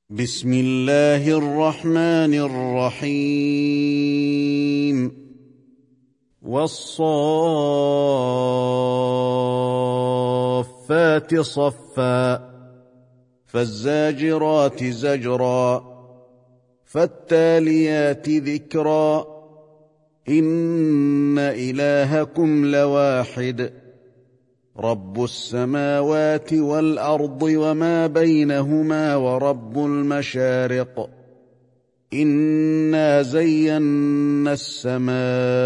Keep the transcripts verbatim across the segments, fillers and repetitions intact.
بسم الله الرحمن الرحيم والصافات صفا فالزاجرات زجرا فالتاليات ذكرا إن إلهكم لواحد رب السماوات والأرض وما بينهما ورب المشارق إنا زينا السماء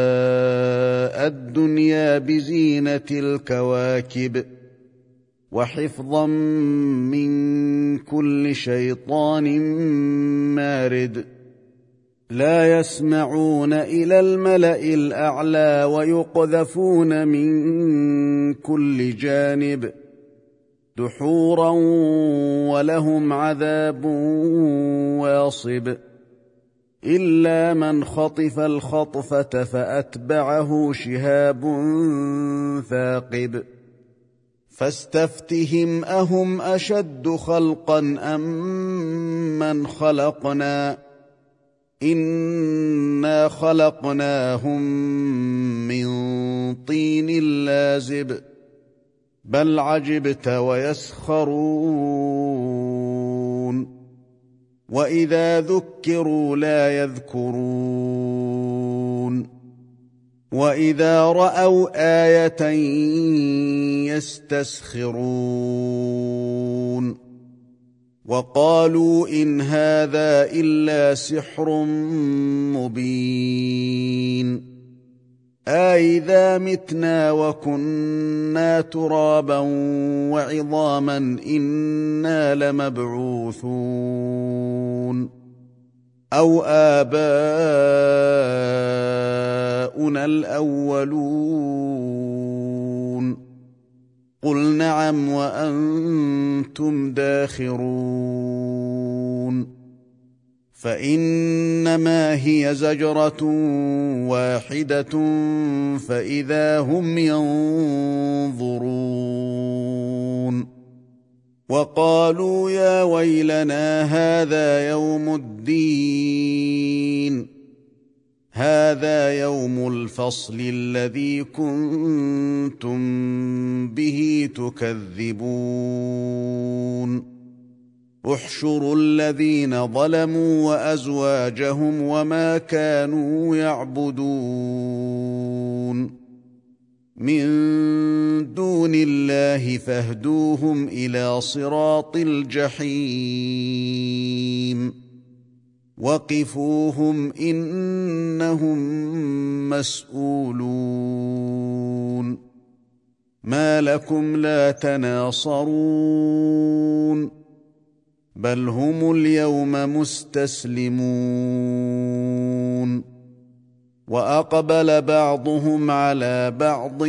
الدنيا بزينة الكواكب وحفظا من كل شيطان مارد لا يسمعون إلى الملأ الأعلى ويقذفون من كل جانب دحورا ولهم عذاب واصب إلا من خطف الخطفة فأتبعه شهاب ثاقب فاستفتهم أهم أشد خلقا أم من خلقنا إنا خلقناهم من طين لازب بل عجبت ويسخرون وإذا ذكروا لا يذكرون وإذا رأوا آية يستسخرون وقالوا إن هذا إلا سحر مبين أإذا متنا وكنا ترابا وعظاما إنا لمبعوثون أو آباؤنا الأولون قل نعم وأنتم داخرون فإنما هي زجرة واحدة فإذا هم ينظرون وقالوا يا ويلنا هذا يوم الدين هذا يوم الفصل الذي كنتم به تكذبون احشروا الذين ظلموا وأزواجهم وما كانوا يعبدون من دون الله فاهدوهم إلى صراط الجحيم وقفوهم إنهم مسؤولون ما لكم لا تناصرون بل هم اليوم مستسلمون وأقبل بعضهم على بعض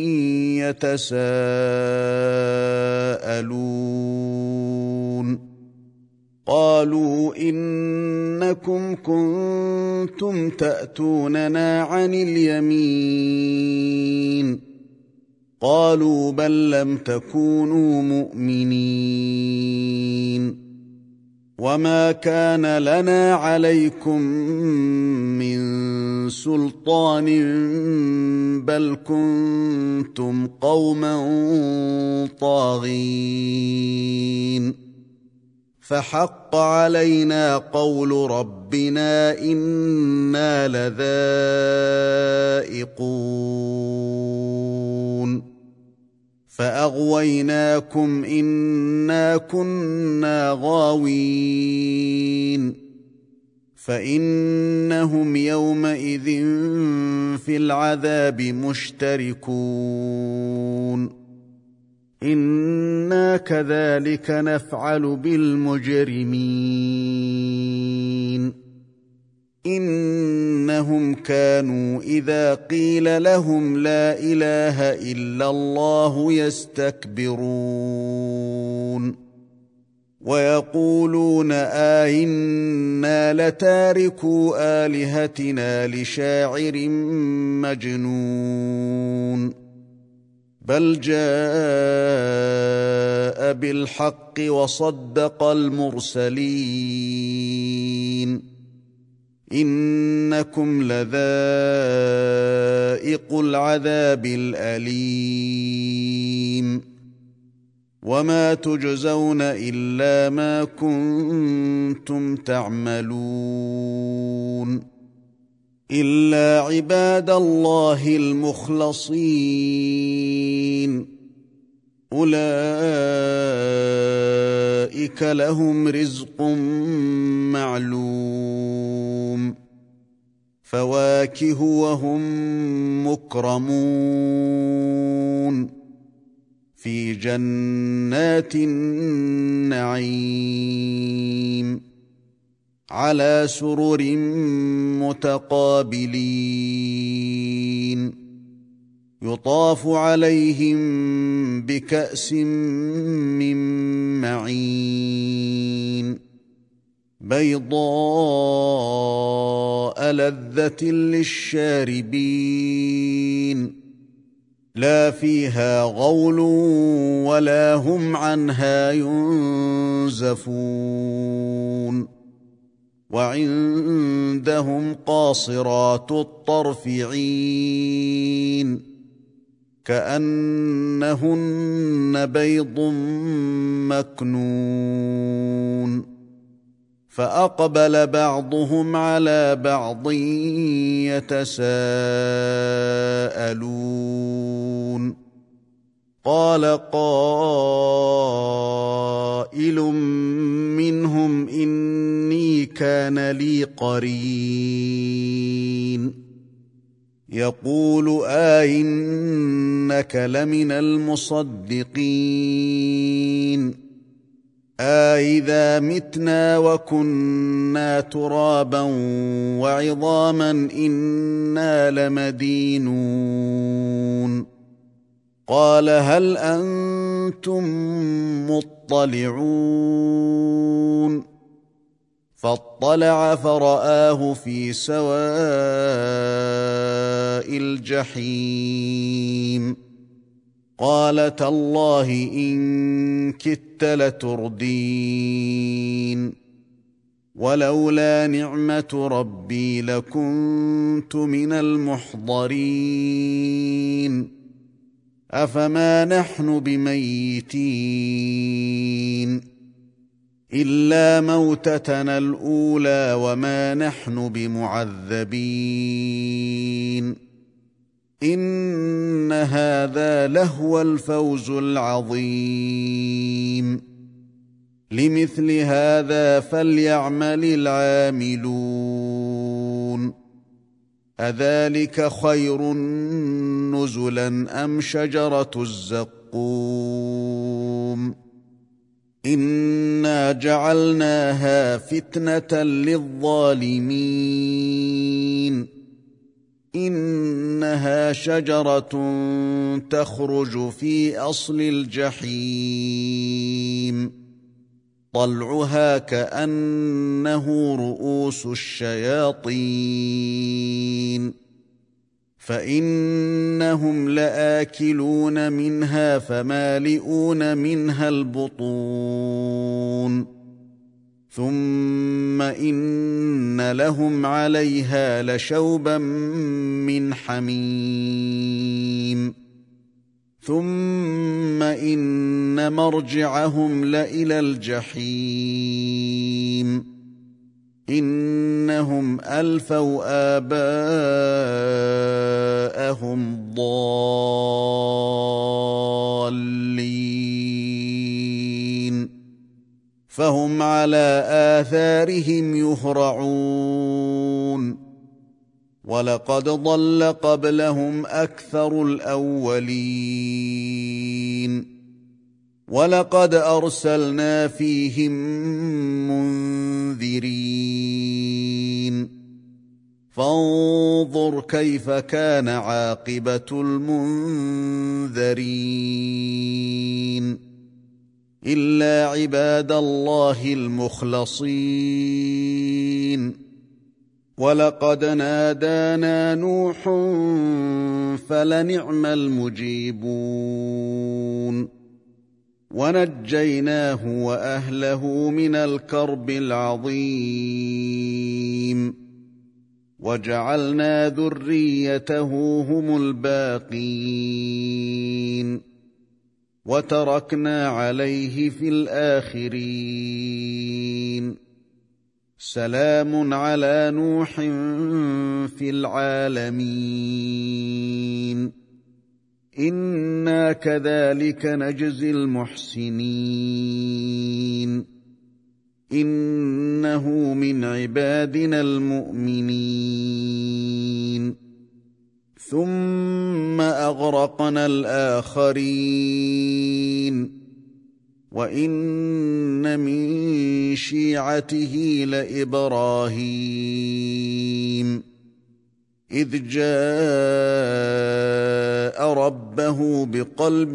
يتساءلون قالوا إنكم كنتم تأتوننا عن اليمين قالوا بل لم تكونوا مؤمنين وما كان لنا عليكم من سلطان بل كنتم قوما طاغين فحق علينا قول ربنا إنا لذائقون فأغويناكم إنا كنا غاوين فإنهم يومئذ في العذاب مشتركون إنا كذلك نفعل بالمجرمين إنهم كانوا إذا قيل لهم لا إله إلا الله يستكبرون ويقولون أئنا لتاركو آلهتنا لشاعر مجنون بل جاء بالحق وصدق المرسلين إنكم لذائق العذاب الأليم وما تجزون إلا ما كنتم تعملون إلا عباد الله المخلصين أولئك لهم رزق معلوم فواكه وهم مكرمون في جنات النعيم على سرر متقابلين يطاف عليهم بكأس من معين بيضاء لذة للشاربين لا فيها غول ولا هم عنها ينزفون وعندهم قاصرات الطرف عين كأنهن بيض مكنون فأقبل بعضهم على بعض يتساءلون قال قائل منهم إني كان لي قرين يقول أئنك لمن المصدقين أإذا متنا وكنا ترابا وعظاما إنا لمدينون قال هل أنتم مطلعون فاطلع فرآه في سواء الجحيم قال تالله إن كدت لتردين ولولا نعمة ربي لكنت من المحضرين أفما نحن بميتين إلا موتتنا الأولى وما نحن بمعذبين إن هذا لهو الفوز العظيم لمثل هذا فليعمل العاملون أذلك خير نزلا أم شجرة الزقوم إنا جعلناها فتنة للظالمين إنها شجرة تخرج في أصل الجحيم طلعها كأنه رؤوس الشياطين فإنهم لآكلون منها فمالئون منها البطون ثم إن لهم عليها لشوبا من حميم ثم إن مرجعهم لإلى الجحيم إنهم ألفوا آباءهم ضالين فهم على آثارهم يهرعون ولقد ضل قبلهم أكثر الأولين ولقد أرسلنا فيهم منذرين فانظر كيف كان عاقبة المنذرين إلا عباد الله المخلصين ولقد نادانا نوح فلنعم المجيبون ونجيناه وأهله من الكرب العظيم وجعلنا ذريته هم الباقين وتركنا عليه في الآخرين سلام على نوح في العالمين إنا كذلك نجزي المحسنين إنه من عبادنا المؤمنين ثم أغرقنا الآخرين وإن من شيعته لإبراهيم إذ جاء ربه بقلب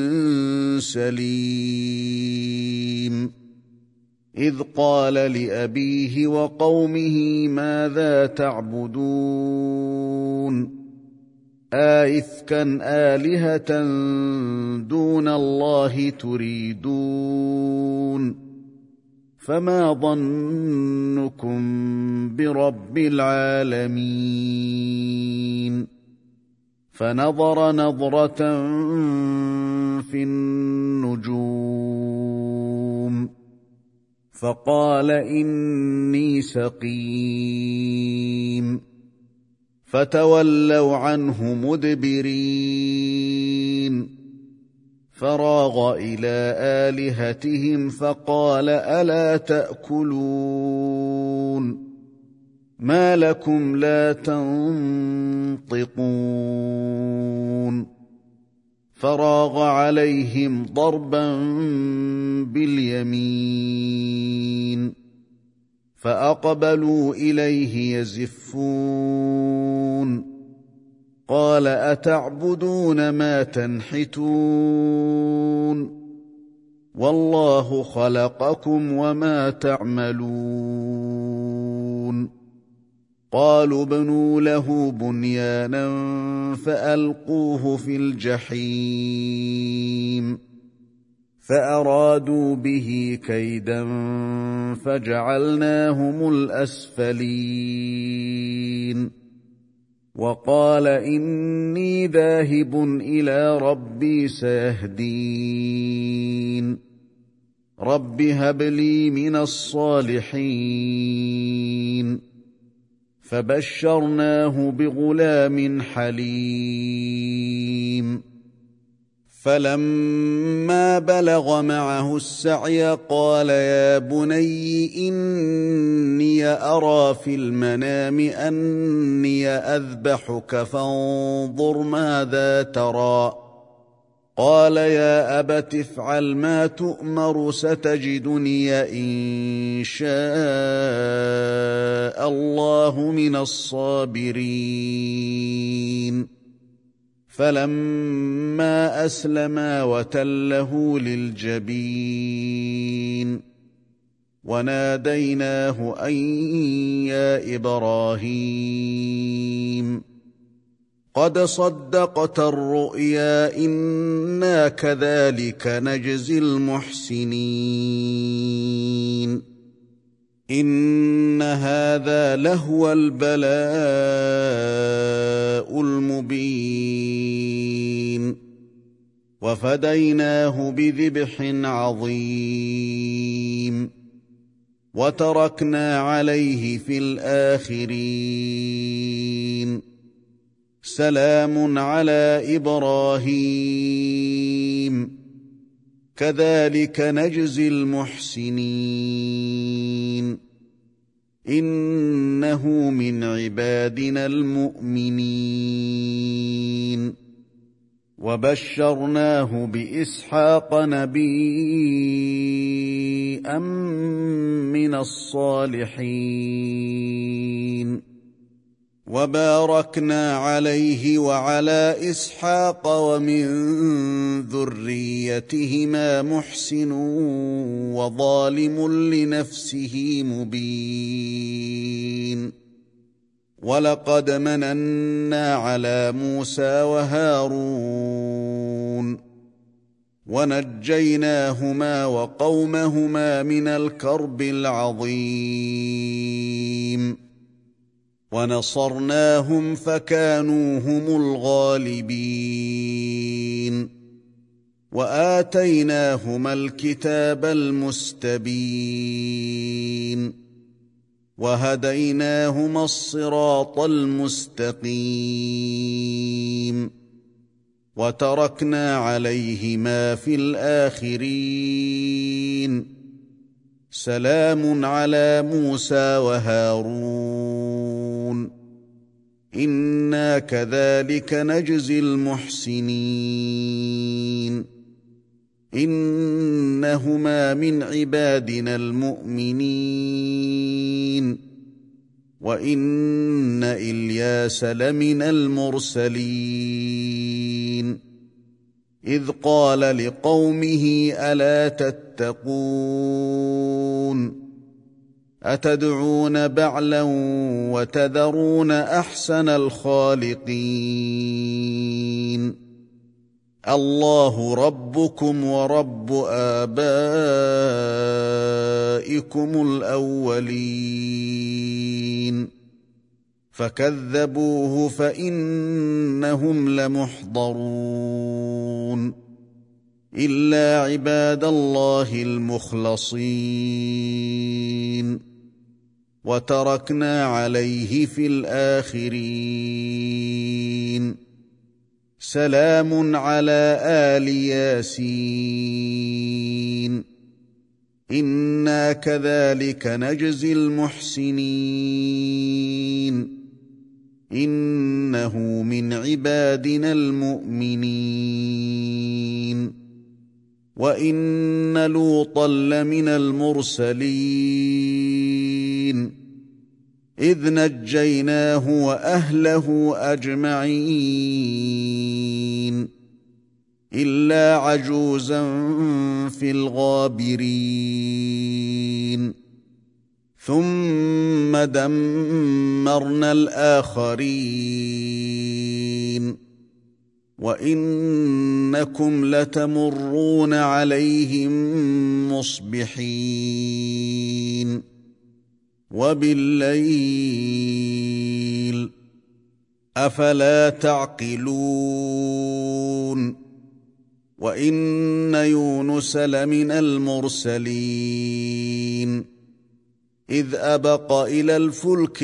سليم إذ قال لأبيه وقومه ماذا تعبدون آئفكا آلهة دون الله تريدون فما ظنكم برب العالمين فنظر نظرة في النجوم فقال إني سقيم فتولوا عنه مدبرين فراغ إلى آلهتهم فقال ألا تأكلون ما لكم لا تنطقون فراغ عليهم ضربا باليمين فأقبلوا إليه يزفون قال أتعبدون ما تنحتون والله خلقكم وما تعملون قالوا ابنوا له بنيانا فألقوه في الجحيم فأرادوا به كيدا فجعلناهم الأسفلين وقال إني ذاهب إلى ربي سيهدين رب هب لي من الصالحين فبشرناه بغلام حليم فلما بلغ معه السعي قال يا بني إني أرى في المنام أني أذبحك فانظر ماذا ترى قال يا أبت افعل ما تؤمر ستجدني إن شاء الله من الصابرين فلما أسلما وتله للجبين وناديناه أن يا إبراهيم قد صدقت الرؤيا إنا كذلك نجزي المحسنين إن هذا لهو البلاء المبين وفديناه بذبح عظيم وتركنا عليه في الآخرين سلام على إبراهيم كذلك نجزي المحسنين إنه من عبادنا المؤمنين وبشرناه بإسحاق نبيا من الصالحين وباركنا عليه وعلى إسحاق ومن ذريتهما محسن وظالم لنفسه مبين ولقد مننا على موسى وهارون ونجيناهما وقومهما من الكرب العظيم ونصرناهم فكانوا هم الغالبين وآتيناهما الكتاب المستبين وهديناهما الصراط المستقيم وتركنا عليهما في الآخرين سلام على موسى وهارون إنا كذلك نجزي المحسنين إنهما من عبادنا المؤمنين وإن إلياس لمن المرسلين إذ قال لقومه ألا تتقون أتدعون بعلا وتذرون أحسن الخالقين الله ربكم ورب آبائكم الأولين فكذبوه فإنهم لمحضرون إلا عباد الله المخلصين وتركنا عليه في الآخرين سلام على آل ياسين إنا كذلك نجزي المحسنين إنه من عبادنا المؤمنين وإن لوطا لمن المرسلين إذ نجيناه وأهله أجمعين إلا عجوزا في الغابرين ثم دمرنا الآخرين وإنكم لتمرون عليهم مصبحين وبالليل أفلا تعقلون وإن يونس لمن المرسلين إذ أبق إلى الفلك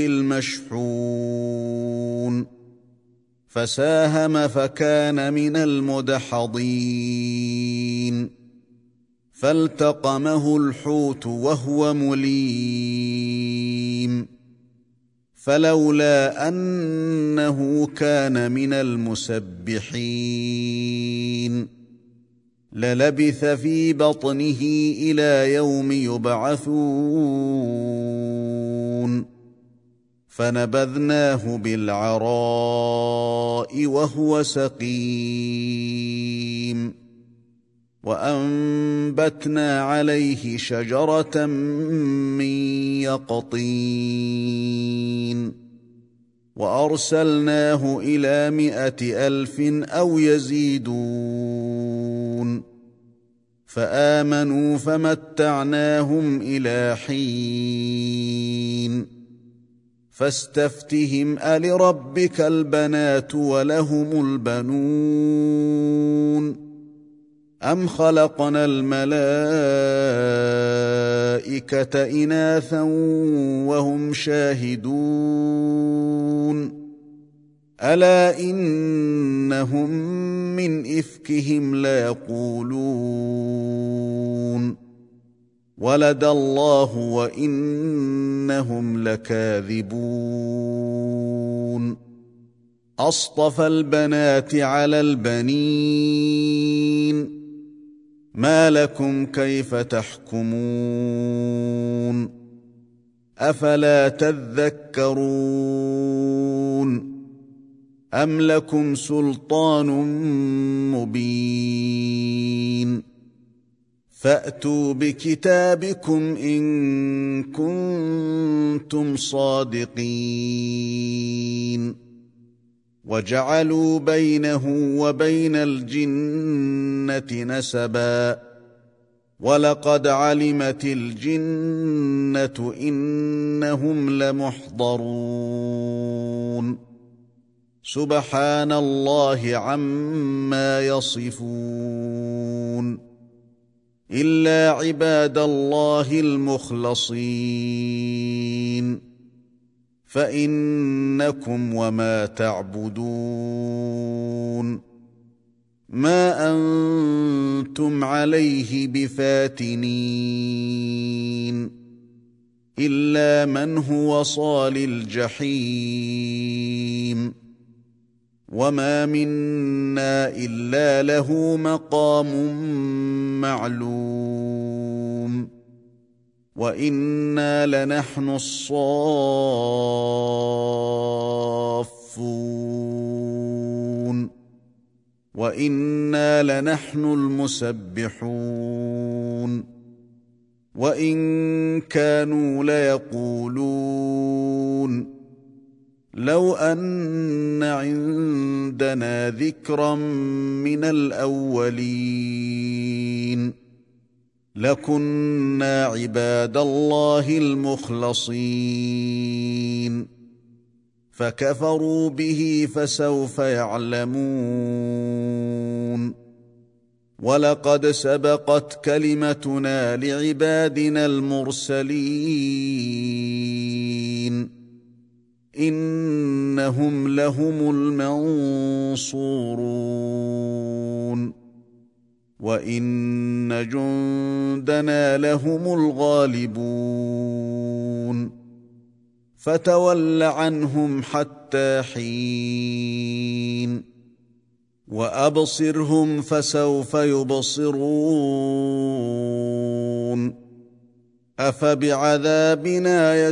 المشحون فساهم فكان من المدحضين فالتقمه الحوت وهو مليم فلولا أنه كان من المسبحين للبث في بطنه إلى يوم يبعثون فنبذناه بالعراء وهو سقيم وأنبتنا عليه شجرة من يقطين وأرسلناه إلى مائة ألف أو يزيدون فآمنوا فمتعناهم إلى حين فاستفتهم ألربك البنات ولهم البنون أم خلقنا الملائكة إناثا وهم شاهدون ألا إنهم من إفكهم ليقولون ولد الله وإنهم لكاذبون أصطفى البنات على البنين ما لكم كيف تحكمون أفلا تذكرون أم لكم سلطان مبين فأتوا بكتابكم إن كنتم كنتم صادقين وجعلوا بينه وبين الجنة نسبا ولقد علمت الجنة إنهم لمحضرون سبحان الله عما يصفون إلا عباد الله المخلصين فإنكم وما تعبدون ما أنتم عليه بفاتنين إلا من هو صال الجحيم وما منا إلا له مقام معلوم وإنا لنحن الصافون وإنا لنحن المسبحون وإن كانوا ليقولون لو أن عندنا ذكرا من الأولين لكنا عباد الله المخلصين فكفروا به فسوف يعلمون ولقد سبقت كلمتنا لعبادنا المرسلين إنهم لهم المنصورون وإن جندنا لهم الغالبون فتول عنهم حتى حين وأبصرهم فسوف يبصرون أفبعذابنا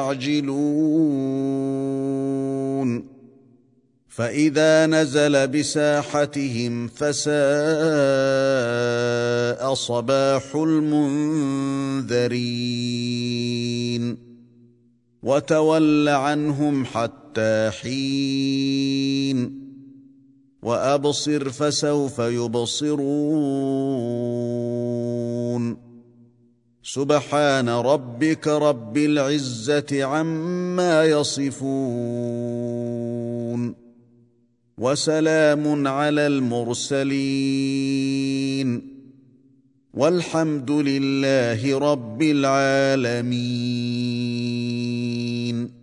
يستعجلون فإذا نزل بساحتهم فساء صباح المنذرين وتول عنهم حتى حين وأبصر فسوف يبصرون سبحان ربك رب العزة عما يصفون وسلام على المرسلين والحمد لله رب العالمين.